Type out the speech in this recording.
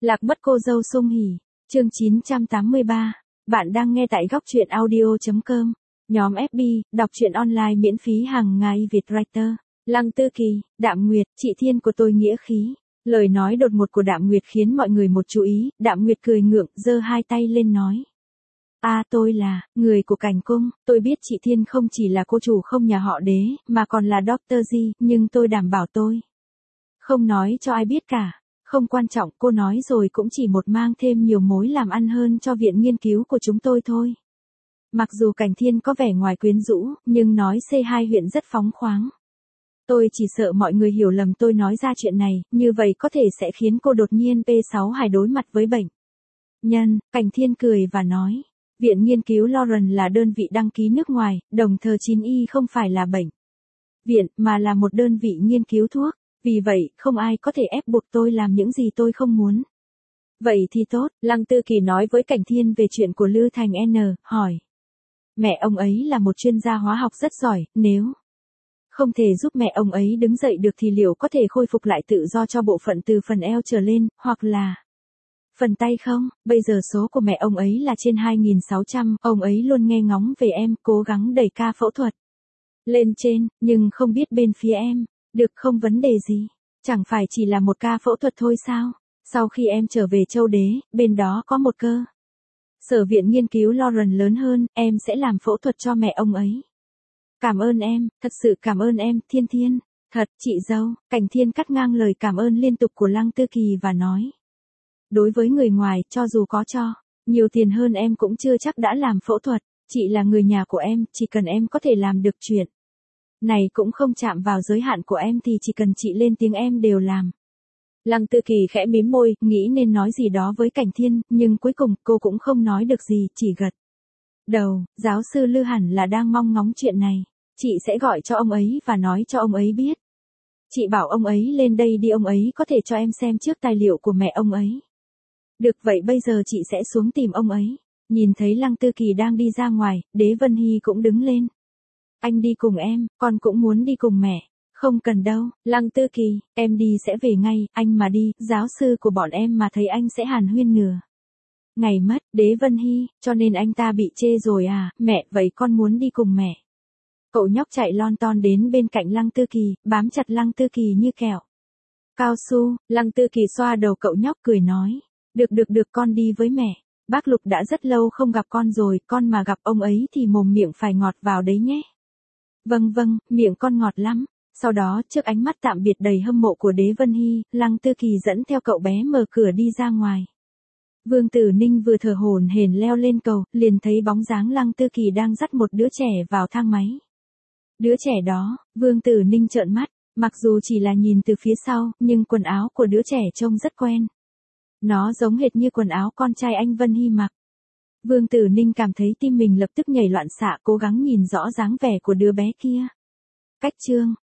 Lạc mất cô dâu Sung Hỉ, chương 983. Bạn đang nghe tại góc truyện audio.com. Nhóm FB, đọc truyện online miễn phí hàng ngày Việt Writer. Lăng Tư Kỳ, Đạm Nguyệt, chị Thiên của tôi nghĩa khí. Lời nói đột ngột của Đạm Nguyệt khiến mọi người một chú ý, Đạm Nguyệt cười ngượng, giơ hai tay lên nói. Tôi là, người của Cảnh Cung, tôi biết chị Thiên không chỉ là cô chủ không nhà họ Đế, mà còn là Dr. G, nhưng tôi đảm bảo tôi không nói cho ai biết cả. Không quan trọng, cô nói rồi cũng chỉ một mang thêm nhiều mối làm ăn hơn cho viện nghiên cứu của chúng tôi thôi. Mặc dù Cảnh Thiên có vẻ ngoài quyến rũ, nhưng nói C2 huyện rất phóng khoáng. Tôi chỉ sợ mọi người hiểu lầm tôi nói ra chuyện này, như vậy có thể sẽ khiến cô đột nhiên P6 Hải đối mặt với bệnh nhân. Cảnh Thiên cười và nói, viện nghiên cứu Lauren là đơn vị đăng ký nước ngoài, đồng thời 9Y không phải là bệnh viện, mà là một đơn vị nghiên cứu thuốc. Vì vậy, không ai có thể ép buộc tôi làm những gì tôi không muốn. Vậy thì tốt, Lăng Tư Kỳ nói với Cảnh Thiên về chuyện của Lư Thành N, hỏi. Mẹ ông ấy là một chuyên gia hóa học rất giỏi, nếu không thể giúp mẹ ông ấy đứng dậy được thì liệu có thể khôi phục lại tự do cho bộ phận từ phần eo trở lên, hoặc là phần tay không? Bây giờ số của mẹ ông ấy là trên 2.600, ông ấy luôn nghe ngóng về em, cố gắng đẩy ca phẫu thuật lên trên, nhưng không biết bên phía em. Được không vấn đề gì, chẳng phải chỉ là một ca phẫu thuật thôi sao? Sau khi em trở về Châu Đế, bên đó có một cơ sở viện nghiên cứu Lauren lớn hơn, em sẽ làm phẫu thuật cho mẹ ông ấy. Cảm ơn em, thật sự cảm ơn em, Thiên Thiên. Thật, chị dâu. Cảnh Thiên cắt ngang lời cảm ơn liên tục của Lăng Tư Kỳ và nói. Đối với người ngoài, cho dù có cho nhiều tiền hơn em cũng chưa chắc đã làm phẫu thuật. Chị là người nhà của em, chỉ cần em có thể làm được chuyện này cũng không chạm vào giới hạn của em thì chỉ cần chị lên tiếng em đều làm. Lăng Tư Kỳ khẽ mím môi, nghĩ nên nói gì đó với Cảnh Thiên, nhưng cuối cùng cô cũng không nói được gì, chỉ gật đầu. Giáo sư Lư hẳn là đang mong ngóng chuyện này. Chị sẽ gọi cho ông ấy và nói cho ông ấy biết. Chị bảo ông ấy lên đây đi, ông ấy có thể cho em xem trước tài liệu của mẹ ông ấy. Được vậy bây giờ chị sẽ xuống tìm ông ấy. Nhìn thấy Lăng Tư Kỳ đang đi ra ngoài, Đế Vân Hy cũng đứng lên. Anh đi cùng em, con cũng muốn đi cùng mẹ. Không cần đâu, Lăng Tư Kỳ, em đi sẽ về ngay, anh mà đi, giáo sư của bọn em mà thấy anh sẽ hàn huyên nửa ngày mất. Đế Vân Hy, cho nên anh ta bị chê rồi à? Mẹ, vậy con muốn đi cùng mẹ. Cậu nhóc chạy lon ton đến bên cạnh Lăng Tư Kỳ, bám chặt Lăng Tư Kỳ như kẹo cao su. Lăng Tư Kỳ xoa đầu cậu nhóc cười nói, được con đi với mẹ. Bác Lục đã rất lâu không gặp con rồi, con mà gặp ông ấy thì mồm miệng phải ngọt vào đấy nhé. Vâng, miệng con ngọt lắm. Sau đó, trước ánh mắt tạm biệt đầy hâm mộ của Đế Vân Hy, Lăng Tư Kỳ dẫn theo cậu bé mở cửa đi ra ngoài. Vương Tử Ninh vừa thở hổn hển leo lên cầu, liền thấy bóng dáng Lăng Tư Kỳ đang dắt một đứa trẻ vào thang máy. Đứa trẻ đó, Vương Tử Ninh trợn mắt, mặc dù chỉ là nhìn từ phía sau, nhưng quần áo của đứa trẻ trông rất quen. Nó giống hệt như quần áo con trai anh Vân Hy mặc. Vương Tử Ninh cảm thấy tim mình lập tức nhảy loạn xạ, cố gắng nhìn rõ dáng vẻ của đứa bé kia. Cách chương